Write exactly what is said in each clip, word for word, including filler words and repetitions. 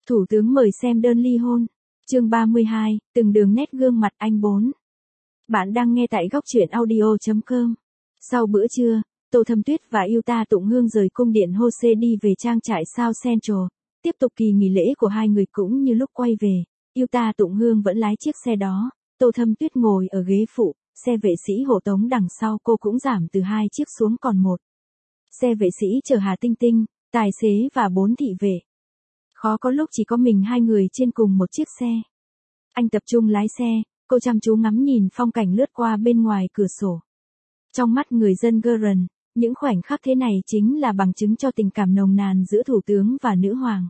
Thủ tướng mời xem đơn ly hôn. Chương ba mươi hai, từng đường nét gương mặt anh bốn. Bạn đang nghe tại góc truyện audio chấm com. Sau bữa trưa, Tô Thâm Tuyết và Yuta Tụng Hương rời cung điện Hose đi về trang trại South Central. Tiếp tục kỳ nghỉ lễ của hai người cũng như lúc quay về. Yuta Tụng Hương vẫn lái chiếc xe đó. Tô Thâm Tuyết ngồi ở ghế phụ, xe vệ sĩ hộ tống đằng sau cô cũng giảm từ hai chiếc xuống còn một. Xe vệ sĩ chở Hà Tinh Tinh, tài xế và bốn thị vệ. Khó có lúc chỉ có mình hai người trên cùng một chiếc xe. Anh tập trung lái xe, cô chăm chú ngắm nhìn phong cảnh lướt qua bên ngoài cửa sổ. Trong mắt người dân Geren, những khoảnh khắc thế này chính là bằng chứng cho tình cảm nồng nàn giữa thủ tướng và nữ hoàng.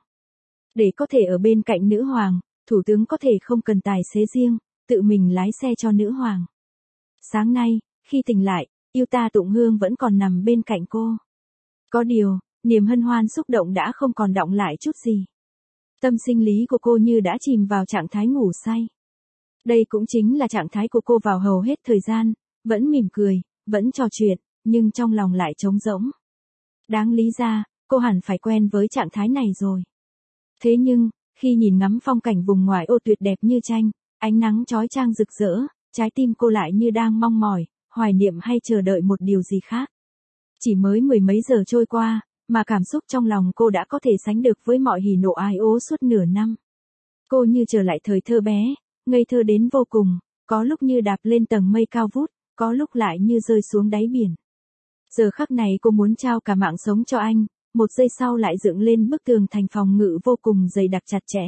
Để có thể ở bên cạnh nữ hoàng, thủ tướng có thể không cần tài xế riêng, tự mình lái xe cho nữ hoàng. Sáng nay, khi tỉnh lại, Yuta Tụng Hương vẫn còn nằm bên cạnh cô. Có điều, niềm hân hoan xúc động đã không còn đọng lại chút gì. Tâm sinh lý của cô như đã chìm vào trạng thái ngủ say. Đây cũng chính là trạng thái của cô vào hầu hết thời gian, vẫn mỉm cười, vẫn trò chuyện, nhưng trong lòng lại trống rỗng. Đáng lý ra, cô hẳn phải quen với trạng thái này rồi. Thế nhưng, khi nhìn ngắm phong cảnh vùng ngoại ô tuyệt đẹp như tranh, ánh nắng chói chang rực rỡ, trái tim cô lại như đang mong mỏi, hoài niệm hay chờ đợi một điều gì khác. Chỉ mới mười mấy giờ trôi qua, mà cảm xúc trong lòng cô đã có thể sánh được với mọi hỉ nộ ái ố suốt nửa năm. Cô như trở lại thời thơ bé, ngây thơ đến vô cùng, có lúc như đạp lên tầng mây cao vút, có lúc lại như rơi xuống đáy biển. Giờ khắc này cô muốn trao cả mạng sống cho anh, một giây sau lại dựng lên bức tường thành phòng ngự vô cùng dày đặc chặt chẽ.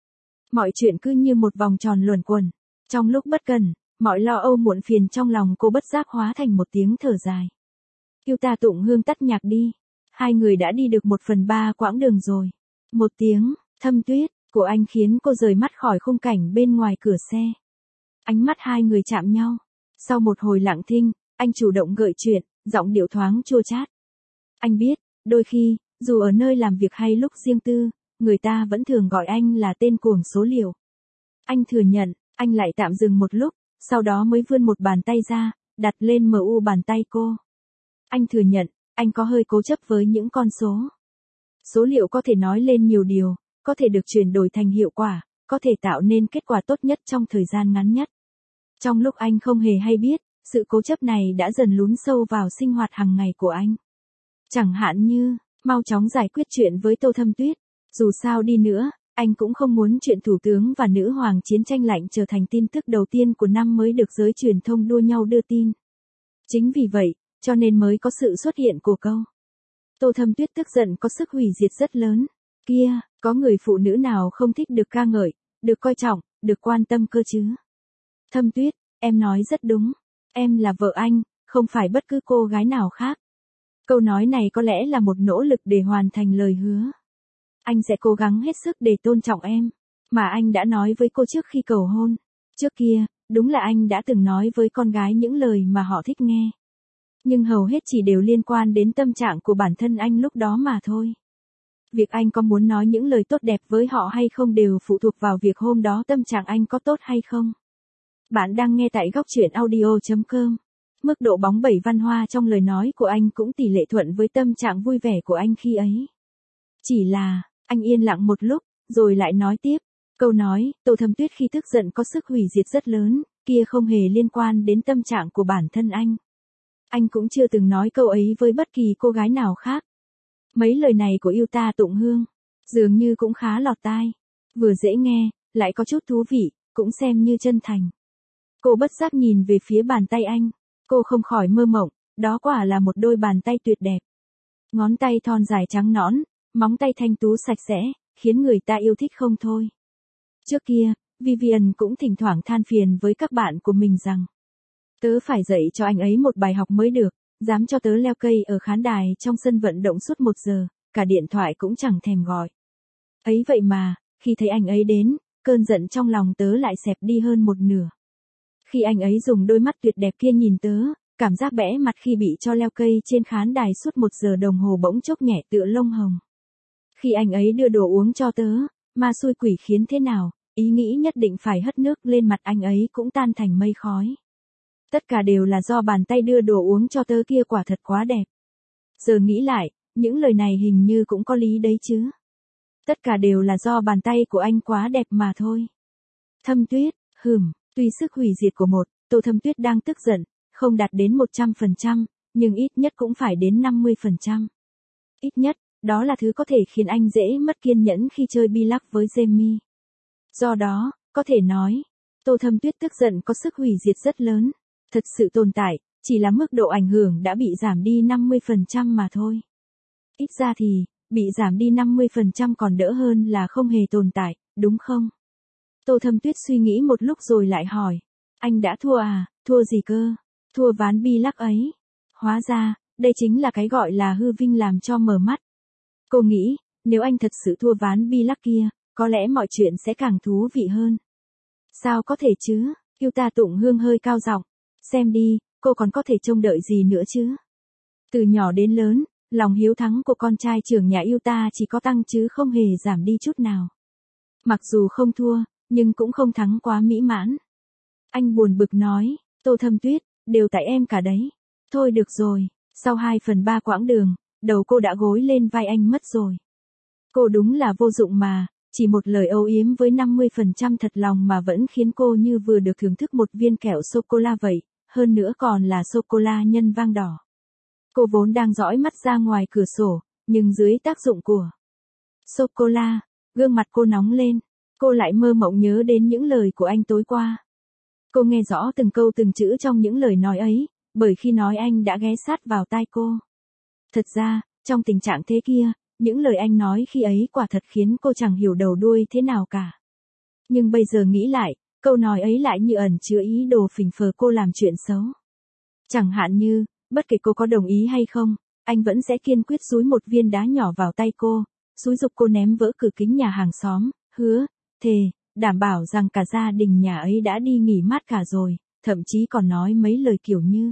Mọi chuyện cứ như một vòng tròn luẩn quẩn. Trong lúc bất cần, mọi lo âu muộn phiền trong lòng cô bất giác hóa thành một tiếng thở dài. Yuta Tụng Hương tắt nhạc đi. Hai người đã đi được một phần ba quãng đường rồi. Một tiếng, Thâm Tuyết, của anh khiến cô rời mắt khỏi khung cảnh bên ngoài cửa xe. Ánh mắt hai người chạm nhau. Sau một hồi lặng thinh, anh chủ động gợi chuyện, giọng điệu thoáng chua chát. Anh biết, đôi khi, dù ở nơi làm việc hay lúc riêng tư, người ta vẫn thường gọi anh là tên cuồng số liệu. Anh thừa nhận, anh lại tạm dừng một lúc, sau đó mới vươn một bàn tay ra, đặt lên mờ u bàn tay cô. Anh thừa nhận, anh có hơi cố chấp với những con số. Số liệu có thể nói lên nhiều điều, có thể được chuyển đổi thành hiệu quả, có thể tạo nên kết quả tốt nhất trong thời gian ngắn nhất. Trong lúc anh không hề hay biết, sự cố chấp này đã dần lún sâu vào sinh hoạt hàng ngày của anh. Chẳng hạn như, mau chóng giải quyết chuyện với Tô Thâm Tuyết. Dù sao đi nữa, anh cũng không muốn chuyện thủ tướng và nữ hoàng chiến tranh lạnh trở thành tin tức đầu tiên của năm mới được giới truyền thông đua nhau đưa tin. Chính vì vậy, cho nên mới có sự xuất hiện của câu. Tô Thâm Tuyết tức giận có sức hủy diệt rất lớn. Kia, có người phụ nữ nào không thích được ca ngợi, được coi trọng, được quan tâm cơ chứ? Thâm Tuyết, em nói rất đúng. Em là vợ anh, không phải bất cứ cô gái nào khác. Câu nói này có lẽ là một nỗ lực để hoàn thành lời hứa. Anh sẽ cố gắng hết sức để tôn trọng em, mà anh đã nói với cô trước khi cầu hôn. Trước kia, đúng là anh đã từng nói với con gái những lời mà họ thích nghe. Nhưng hầu hết chỉ đều liên quan đến tâm trạng của bản thân anh lúc đó mà thôi. Việc anh có muốn nói những lời tốt đẹp với họ hay không đều phụ thuộc vào việc hôm đó tâm trạng anh có tốt hay không. Bạn đang nghe tại góc truyện audio chấm com. Mức độ bóng bẩy văn hoa trong lời nói của anh cũng tỷ lệ thuận với tâm trạng vui vẻ của anh khi ấy. Chỉ là, anh yên lặng một lúc, rồi lại nói tiếp. Câu nói, Tô Thâm Tuyết khi tức giận có sức hủy diệt rất lớn, kia không hề liên quan đến tâm trạng của bản thân anh. Anh cũng chưa từng nói câu ấy với bất kỳ cô gái nào khác. Mấy lời này của Yuta Tụng Hương, dường như cũng khá lọt tai. Vừa dễ nghe, lại có chút thú vị, cũng xem như chân thành. Cô bất giác nhìn về phía bàn tay anh. Cô không khỏi mơ mộng, đó quả là một đôi bàn tay tuyệt đẹp. Ngón tay thon dài trắng nõn, móng tay thanh tú sạch sẽ, khiến người ta yêu thích không thôi. Trước kia, Vivian cũng thỉnh thoảng than phiền với các bạn của mình rằng, tớ phải dạy cho anh ấy một bài học mới được, dám cho tớ leo cây ở khán đài trong sân vận động suốt một giờ, cả điện thoại cũng chẳng thèm gọi. Ấy vậy mà, khi thấy anh ấy đến, cơn giận trong lòng tớ lại xẹp đi hơn một nửa. Khi anh ấy dùng đôi mắt tuyệt đẹp kia nhìn tớ, cảm giác bẽ mặt khi bị cho leo cây trên khán đài suốt một giờ đồng hồ bỗng chốc nhẹ tựa lông hồng. Khi anh ấy đưa đồ uống cho tớ, ma xui quỷ khiến thế nào, ý nghĩ nhất định phải hất nước lên mặt anh ấy cũng tan thành mây khói. Tất cả đều là do bàn tay đưa đồ uống cho tớ kia quả thật quá đẹp. Giờ nghĩ lại, những lời này hình như cũng có lý đấy chứ. Tất cả đều là do bàn tay của anh quá đẹp mà thôi. Thâm Tuyết, hừm, tuy sức hủy diệt của một, Tô Thâm Tuyết đang tức giận, không đạt đến một trăm phần trăm, nhưng ít nhất cũng phải đến năm mươi phần trăm. Ít nhất, đó là thứ có thể khiến anh dễ mất kiên nhẫn khi chơi bi lắc với Jamie. Do đó, có thể nói, Tô Thâm Tuyết tức giận có sức hủy diệt rất lớn. Thật sự tồn tại, chỉ là mức độ ảnh hưởng đã bị giảm đi năm mươi phần trăm mà thôi. Ít ra thì, bị giảm đi năm mươi phần trăm còn đỡ hơn là không hề tồn tại, đúng không? Tô Thâm Tuyết suy nghĩ một lúc rồi lại hỏi. Anh đã thua à, thua gì cơ? Thua ván bi lắc ấy. Hóa ra, đây chính là cái gọi là hư vinh làm cho mờ mắt. Cô nghĩ, nếu anh thật sự thua ván bi lắc kia, có lẽ mọi chuyện sẽ càng thú vị hơn. Sao có thể chứ? Yuta Tụng Hương hơi cao giọng. Xem đi, cô còn có thể trông đợi gì nữa chứ? Từ nhỏ đến lớn, lòng hiếu thắng của con trai trưởng nhà Yuta chỉ có tăng chứ không hề giảm đi chút nào. Mặc dù không thua, nhưng cũng không thắng quá mỹ mãn. Anh buồn bực nói, Tô Thâm Tuyết, đều tại em cả đấy. Thôi được rồi, sau hai phần ba quãng đường, đầu cô đã gối lên vai anh mất rồi. Cô đúng là vô dụng mà, chỉ một lời âu yếm với năm mươi phần trăm thật lòng mà vẫn khiến cô như vừa được thưởng thức một viên kẹo sô-cô-la vậy, hơn nữa còn là sô-cô-la nhân vang đỏ. Cô vốn đang dõi mắt ra ngoài cửa sổ, nhưng dưới tác dụng của sô-cô-la, gương mặt cô nóng lên, cô lại mơ mộng nhớ đến những lời của anh tối qua. Cô nghe rõ từng câu từng chữ trong những lời nói ấy, bởi khi nói anh đã ghé sát vào tai cô. Thật ra, trong tình trạng thế kia, những lời anh nói khi ấy quả thật khiến cô chẳng hiểu đầu đuôi thế nào cả. Nhưng bây giờ nghĩ lại, câu nói ấy lại như ẩn chứa ý đồ phỉnh phờ cô làm chuyện xấu. Chẳng hạn như, bất kể cô có đồng ý hay không, anh vẫn sẽ kiên quyết dúi một viên đá nhỏ vào tay cô, xúi giục cô ném vỡ cửa kính nhà hàng xóm, hứa, thề, đảm bảo rằng cả gia đình nhà ấy đã đi nghỉ mát cả rồi, thậm chí còn nói mấy lời kiểu như: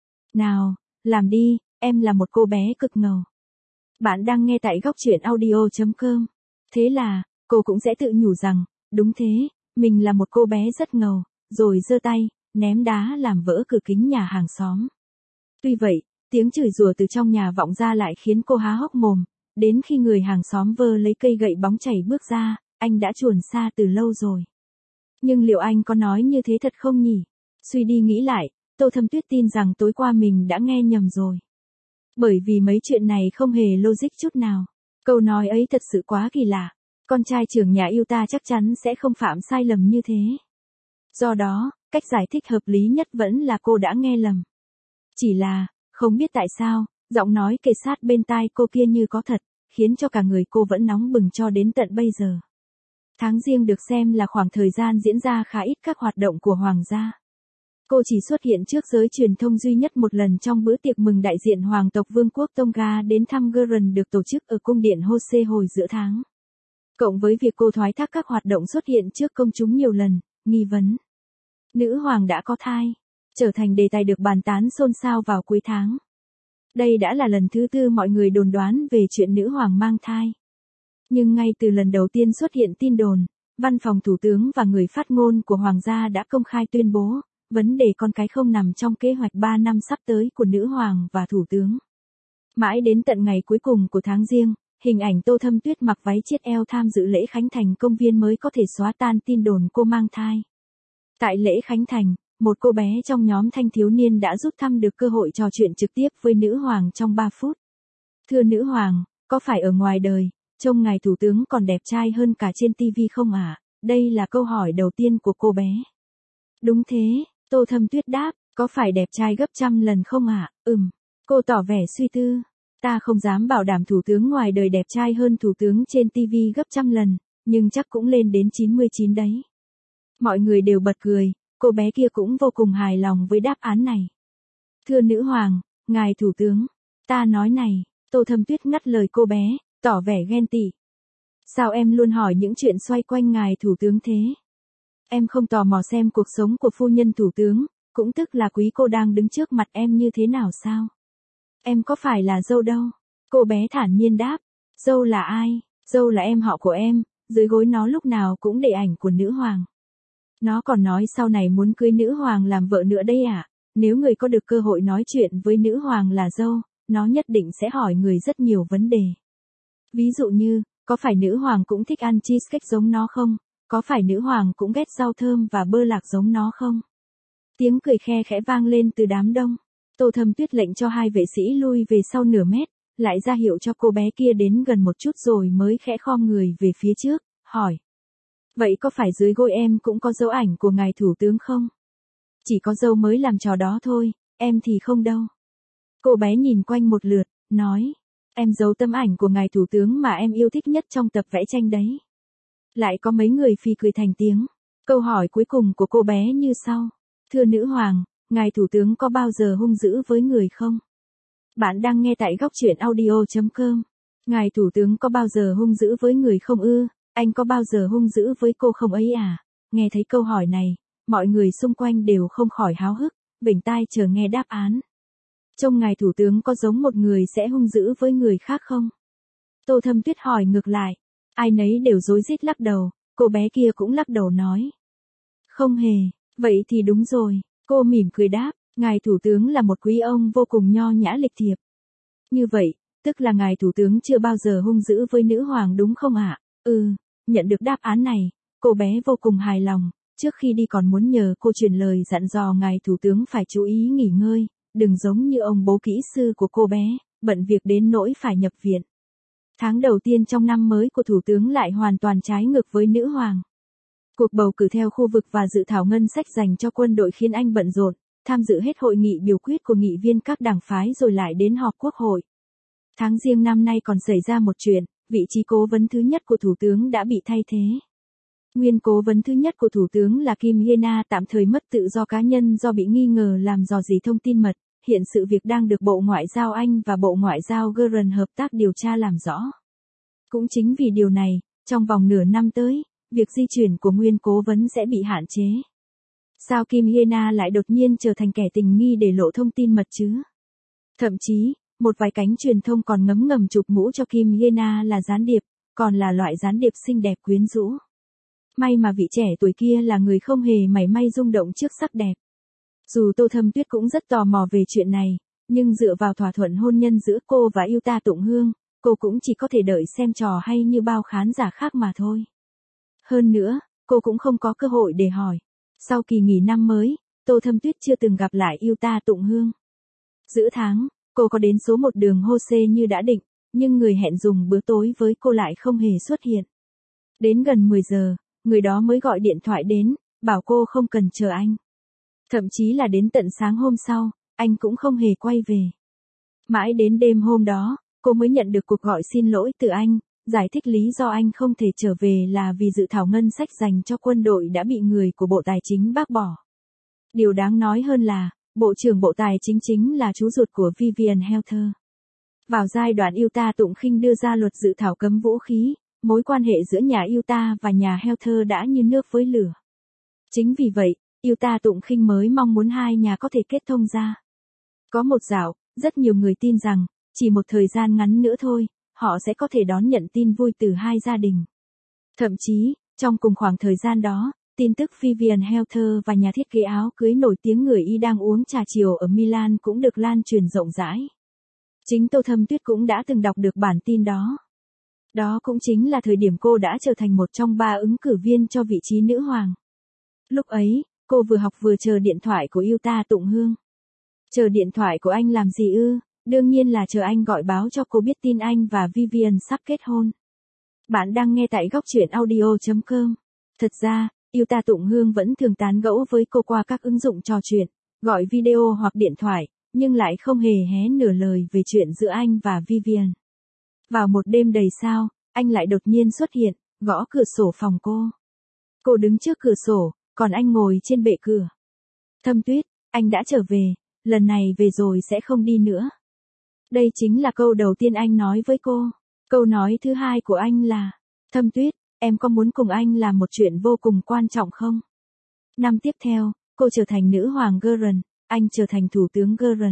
nào, làm đi, em là một cô bé cực ngầu. Bạn đang nghe tại góc truyện audio chấm com. Thế là, cô cũng sẽ tự nhủ rằng, đúng thế, mình là một cô bé rất ngầu, rồi giơ tay, ném đá làm vỡ cửa kính nhà hàng xóm. Tuy vậy, tiếng chửi rủa từ trong nhà vọng ra lại khiến cô há hốc mồm, đến khi người hàng xóm vơ lấy cây gậy bóng chảy bước ra, anh đã chuồn xa từ lâu rồi. Nhưng liệu anh có nói như thế thật không nhỉ? Suy đi nghĩ lại, Tô Thâm Tuyết tin rằng tối qua mình đã nghe nhầm rồi. Bởi vì mấy chuyện này không hề logic chút nào. Câu nói ấy thật sự quá kỳ lạ. Con trai trưởng nhà Yuta chắc chắn sẽ không phạm sai lầm như thế. Do đó, cách giải thích hợp lý nhất vẫn là cô đã nghe lầm. Chỉ là, không biết tại sao, giọng nói kề sát bên tai cô kia như có thật, khiến cho cả người cô vẫn nóng bừng cho đến tận bây giờ. Tháng Giêng được xem là khoảng thời gian diễn ra khá ít các hoạt động của Hoàng gia. Cô chỉ xuất hiện trước giới truyền thông duy nhất một lần trong bữa tiệc mừng đại diện Hoàng tộc Vương quốc Tonga đến thăm Gurren được tổ chức ở cung điện Hose hồi giữa tháng. Cộng với việc cô thoái thác các hoạt động xuất hiện trước công chúng nhiều lần, nghi vấn nữ hoàng đã có thai, trở thành đề tài được bàn tán xôn xao vào cuối tháng. Đây đã là lần thứ tư mọi người đồn đoán về chuyện nữ hoàng mang thai. Nhưng ngay từ lần đầu tiên xuất hiện tin đồn, văn phòng thủ tướng và người phát ngôn của Hoàng gia đã công khai tuyên bố, vấn đề con cái không nằm trong kế hoạch ba năm sắp tới của nữ hoàng và thủ tướng. Mãi đến tận ngày cuối cùng của tháng Giêng, hình ảnh Tô Thâm Tuyết mặc váy chiết eo tham dự lễ khánh thành công viên mới có thể xóa tan tin đồn cô mang thai. Tại lễ khánh thành, một cô bé trong nhóm thanh thiếu niên đã rút thăm được cơ hội trò chuyện trực tiếp với nữ hoàng trong ba phút. Thưa nữ hoàng, có phải ở ngoài đời, trông ngài thủ tướng còn đẹp trai hơn cả trên ti vi không ạ? À? Đây là câu hỏi đầu tiên của cô bé. Đúng thế, Tô Thâm Tuyết đáp, có phải đẹp trai gấp trăm lần không ạ? À? Ừm. Cô tỏ vẻ suy tư. Ta không dám bảo đảm thủ tướng ngoài đời đẹp trai hơn thủ tướng trên ti vi gấp trăm lần, nhưng chắc cũng lên đến chín mươi chín đấy. Mọi người đều bật cười, cô bé kia cũng vô cùng hài lòng với đáp án này. Thưa nữ hoàng, ngài thủ tướng, ta nói này, Tô Thâm Tuyết ngắt lời cô bé, tỏ vẻ ghen tị. Sao em luôn hỏi những chuyện xoay quanh ngài thủ tướng thế? Em không tò mò xem cuộc sống của phu nhân thủ tướng, cũng tức là quý cô đang đứng trước mặt em như thế nào sao? Em có phải là dâu đâu? Cô bé thản nhiên đáp. Dâu là ai? Dâu là em họ của em, dưới gối nó lúc nào cũng để ảnh của nữ hoàng. Nó còn nói sau này muốn cưới nữ hoàng làm vợ nữa đây ạ. À? Nếu người có được cơ hội nói chuyện với nữ hoàng là dâu, nó nhất định sẽ hỏi người rất nhiều vấn đề. Ví dụ như, Có phải nữ hoàng cũng thích ăn cheesecake giống nó không? Có phải nữ hoàng cũng ghét rau thơm và bơ lạc giống nó không? Tiếng cười khe khẽ vang lên từ đám đông. Tô Thâm Tuyết lệnh cho hai vệ sĩ lui về sau nửa mét, lại ra hiệu cho cô bé kia đến gần một chút rồi mới khẽ khom người về phía trước, hỏi. Vậy có phải dưới gối em cũng có dấu ảnh của ngài thủ tướng không? Chỉ có dâu mới làm trò đó thôi, em thì không đâu. Cô bé nhìn quanh một lượt, nói. Em giấu tấm ảnh của ngài thủ tướng mà em yêu thích nhất trong tập vẽ tranh đấy. Lại có mấy người phì cười thành tiếng. Câu hỏi cuối cùng của cô bé như sau. Thưa nữ hoàng, ngài thủ tướng có bao giờ hung dữ với người không? Bạn đang nghe tại góc truyện audio chấm com. Ngài thủ tướng có bao giờ hung dữ với người không ư? Anh có bao giờ hung dữ với cô không ấy à? Nghe thấy câu hỏi này, mọi người xung quanh đều không khỏi háo hức, vểnh tai chờ nghe đáp án. Trông ngài thủ tướng có giống một người sẽ hung dữ với người khác không? Tô Thâm Tuyết hỏi ngược lại. Ai nấy đều rối rít lắc đầu, cô bé kia cũng lắc đầu nói. Không hề, vậy thì đúng rồi, cô mỉm cười đáp, ngài thủ tướng là một quý ông vô cùng nho nhã lịch thiệp. Như vậy, tức là ngài thủ tướng chưa bao giờ hung dữ với nữ hoàng đúng không ạ? Ừ, nhận được đáp án này, cô bé vô cùng hài lòng, trước khi đi còn muốn nhờ cô truyền lời dặn dò ngài thủ tướng phải chú ý nghỉ ngơi, đừng giống như ông bố kỹ sư của cô bé, bận việc đến nỗi phải nhập viện. Tháng đầu tiên trong năm mới của thủ tướng lại hoàn toàn trái ngược với nữ hoàng. Cuộc bầu cử theo khu vực và dự thảo ngân sách dành cho quân đội khiến anh bận rộn, tham dự hết hội nghị biểu quyết của nghị viên các đảng phái rồi lại đến họp quốc hội. Tháng Giêng năm nay còn xảy ra một chuyện, vị trí cố vấn thứ nhất của thủ tướng đã bị thay thế. Nguyên cố vấn thứ nhất của thủ tướng là Kim Hyena tạm thời mất tự do cá nhân do bị nghi ngờ làm rò rỉ thông tin mật. Hiện sự việc đang được Bộ Ngoại giao Anh và Bộ Ngoại giao Iran hợp tác điều tra làm rõ. Cũng chính vì điều này, trong vòng nửa năm tới, việc di chuyển của nguyên cố vấn sẽ bị hạn chế. Sao Kim Hyena lại đột nhiên trở thành kẻ tình nghi để lộ thông tin mật chứ? Thậm chí, một vài cánh truyền thông còn ngấm ngầm chụp mũ cho Kim Hyena là gián điệp, còn là loại gián điệp xinh đẹp quyến rũ. May mà vị trẻ tuổi kia là người không hề mảy may rung động trước sắc đẹp. Dù Tô Thâm Tuyết cũng rất tò mò về chuyện này, nhưng dựa vào thỏa thuận hôn nhân giữa cô và Yuta Tụng Hương, cô cũng chỉ có thể đợi xem trò hay như bao khán giả khác mà thôi. Hơn nữa, cô cũng không có cơ hội để hỏi. Sau kỳ nghỉ năm mới, Tô Thâm Tuyết chưa từng gặp lại Yuta Tụng Hương. Giữa tháng, cô có đến số một đường Hose như đã định, nhưng người hẹn dùng bữa tối với cô lại không hề xuất hiện. Đến gần mười giờ, người đó mới gọi điện thoại đến, bảo cô không cần chờ anh. Thậm chí là đến tận sáng hôm sau, anh cũng không hề quay về. Mãi đến đêm hôm đó, cô mới nhận được cuộc gọi xin lỗi từ anh, giải thích lý do anh không thể trở về là vì dự thảo ngân sách dành cho quân đội đã bị người của Bộ Tài chính bác bỏ. Điều đáng nói hơn là, Bộ trưởng Bộ Tài chính chính là chú ruột của Vivian Helter. Vào giai đoạn Yuta Tụng Khinh đưa ra luật dự thảo cấm vũ khí, mối quan hệ giữa nhà Yuta và nhà Helter đã như nước với lửa. Chính vì vậy, Yuta Tụng Khinh mới mong muốn hai nhà có thể kết thông ra. Có một dạo, rất nhiều người tin rằng, chỉ một thời gian ngắn nữa thôi, họ sẽ có thể đón nhận tin vui từ hai gia đình. Thậm chí, trong cùng khoảng thời gian đó, tin tức Vivian Helter và nhà thiết kế áo cưới nổi tiếng người Y đang uống trà chiều ở Milan cũng được lan truyền rộng rãi. Chính Tô Thâm Tuyết cũng đã từng đọc được bản tin đó. Đó cũng chính là thời điểm cô đã trở thành một trong ba ứng cử viên cho vị trí nữ hoàng. Lúc ấy, cô vừa học vừa chờ điện thoại của Yuta Tụng Hương. Chờ điện thoại của anh làm gì ư? Đương nhiên là chờ anh gọi báo cho cô biết tin anh và Vivian sắp kết hôn. Bạn đang nghe tại góc truyện audio chấm com. Thật ra, Yuta Tụng Hương vẫn thường tán gẫu với cô qua các ứng dụng trò chuyện, gọi video hoặc điện thoại, nhưng lại không hề hé nửa lời về chuyện giữa anh và Vivian. Vào một đêm đầy sao, anh lại đột nhiên xuất hiện, gõ cửa sổ phòng cô. Cô đứng trước cửa sổ, còn anh ngồi trên bệ cửa. Thâm Tuyết, anh đã trở về, lần này về rồi sẽ không đi nữa. Đây chính là câu đầu tiên anh nói với cô. Câu nói thứ hai của anh là, Thâm Tuyết, em có muốn cùng anh làm một chuyện vô cùng quan trọng không? Năm tiếp theo, cô trở thành nữ hoàng Iran, anh trở thành thủ tướng Iran.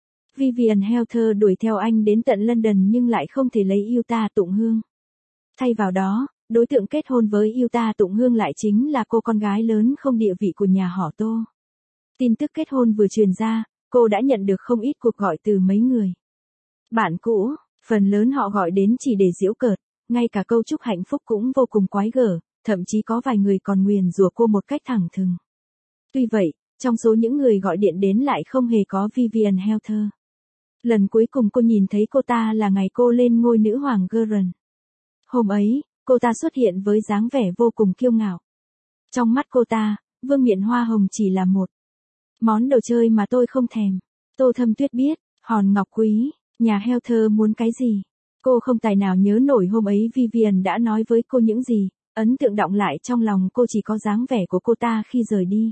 Vivian Helter đuổi theo anh đến tận London nhưng lại không thể lấy Yuta Tụng Hương. Thay vào đó, đối tượng kết hôn với Yuta Tụng Hương lại chính là cô con gái lớn không địa vị của nhà họ Tô. Tin tức kết hôn vừa truyền ra, cô đã nhận được không ít cuộc gọi từ mấy người bạn cũ, phần lớn họ gọi đến chỉ để giễu cợt, ngay cả câu chúc hạnh phúc cũng vô cùng quái gở, thậm chí có vài người còn nguyền rủa cô một cách thẳng thừng. Tuy vậy, trong số những người gọi điện đến lại không hề có Vivian Heather. Lần cuối cùng cô nhìn thấy cô ta là ngày cô lên ngôi nữ hoàng Gurren. Hôm ấy, cô ta xuất hiện với dáng vẻ vô cùng kiêu ngạo. Trong mắt cô ta, vương miện hoa hồng chỉ là một món đồ chơi mà tôi không thèm. Tô Thâm Tuyết biết, hòn ngọc quý, nhà Heather muốn cái gì. Cô không tài nào nhớ nổi hôm ấy Vivian đã nói với cô những gì, ấn tượng đọng lại trong lòng cô chỉ có dáng vẻ của cô ta khi rời đi.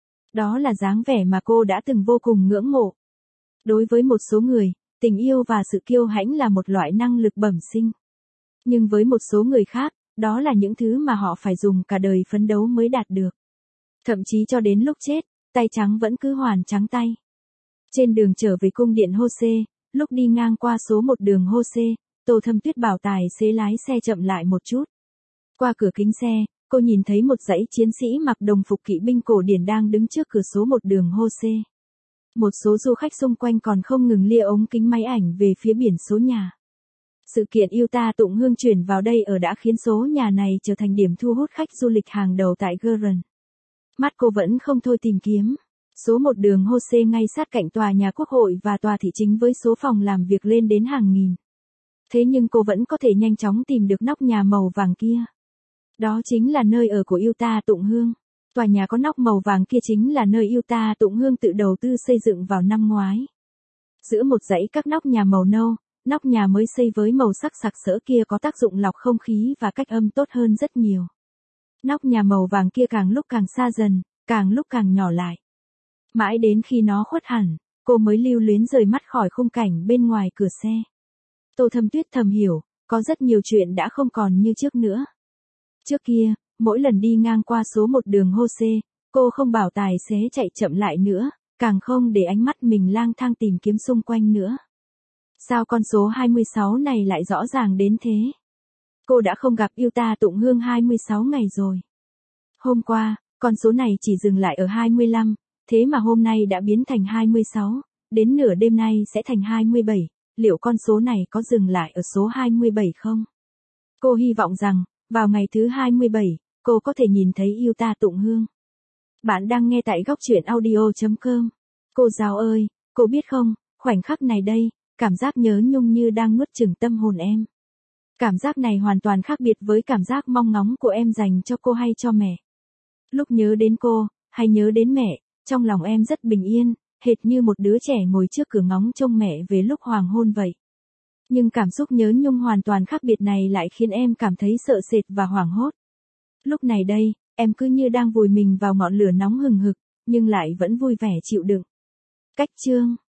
Đó là dáng vẻ mà cô đã từng vô cùng ngưỡng mộ. Đối với một số người, tình yêu và sự kiêu hãnh là một loại năng lực bẩm sinh. Nhưng với một số người khác, đó là những thứ mà họ phải dùng cả đời phấn đấu mới đạt được. Thậm chí cho đến lúc chết, tay trắng vẫn cứ hoàn trắng tay. Trên đường trở về cung điện Hô-xê, lúc đi ngang qua số một đường Hô-xê, Tô Thâm Tuyết bảo tài xế lái xe chậm lại một chút. Qua cửa kính xe, cô nhìn thấy một dãy chiến sĩ mặc đồng phục kỵ binh cổ điển đang đứng trước cửa số một đường Hô-xê. Một số du khách xung quanh còn không ngừng lia ống kính máy ảnh về phía biển số nhà. Sự kiện Utah Tụng Hương chuyển vào đây ở đã khiến số nhà này trở thành điểm thu hút khách du lịch hàng đầu tại Gurren. Mắt cô vẫn không thôi tìm kiếm. Số một đường Hô-xê ngay sát cạnh tòa nhà quốc hội và tòa thị chính với số phòng làm việc lên đến hàng nghìn. Thế nhưng cô vẫn có thể nhanh chóng tìm được nóc nhà màu vàng kia. Đó chính là nơi ở của Utah Tụng Hương. Tòa nhà có nóc màu vàng kia chính là nơi Utah Tụng Hương tự đầu tư xây dựng vào năm ngoái. Giữa một dãy các nóc nhà màu nâu, nóc nhà mới xây với màu sắc sặc sỡ kia có tác dụng lọc không khí và cách âm tốt hơn rất nhiều. Nóc nhà màu vàng kia càng lúc càng xa dần, càng lúc càng nhỏ lại. Mãi đến khi nó khuất hẳn, cô mới lưu luyến rời mắt khỏi khung cảnh bên ngoài cửa xe. Tô Thâm Tuyết thầm hiểu, có rất nhiều chuyện đã không còn như trước nữa. Trước kia, mỗi lần đi ngang qua số một đường Hô-xê, cô không bảo tài xế chạy chậm lại nữa, càng không để ánh mắt mình lang thang tìm kiếm xung quanh nữa. Sao con số hai mươi sáu này lại rõ ràng đến thế? Cô đã không gặp Utah Tụng Hương hai mươi sáu ngày rồi. Hôm qua, con số này chỉ dừng lại ở hai mươi lăm, thế mà hôm nay đã biến thành hai mươi sáu, đến nửa đêm nay sẽ thành hai mươi bảy, liệu con số này có dừng lại ở số hai mươi bảy không? Cô hy vọng rằng, vào ngày thứ hai mươi bảy, cô có thể nhìn thấy Utah Tụng Hương. Bạn đang nghe tại góc truyện audio chấm com. Cô giáo ơi, cô biết không, khoảnh khắc này đây, cảm giác nhớ nhung như đang nuốt chửng tâm hồn em. Cảm giác này hoàn toàn khác biệt với cảm giác mong ngóng của em dành cho cô hay cho mẹ. Lúc nhớ đến cô, hay nhớ đến mẹ, trong lòng em rất bình yên, hệt như một đứa trẻ ngồi trước cửa ngóng trông mẹ về lúc hoàng hôn vậy. Nhưng cảm xúc nhớ nhung hoàn toàn khác biệt này lại khiến em cảm thấy sợ sệt và hoảng hốt. Lúc này đây, em cứ như đang vùi mình vào ngọn lửa nóng hừng hực, nhưng lại vẫn vui vẻ chịu đựng. Cách chương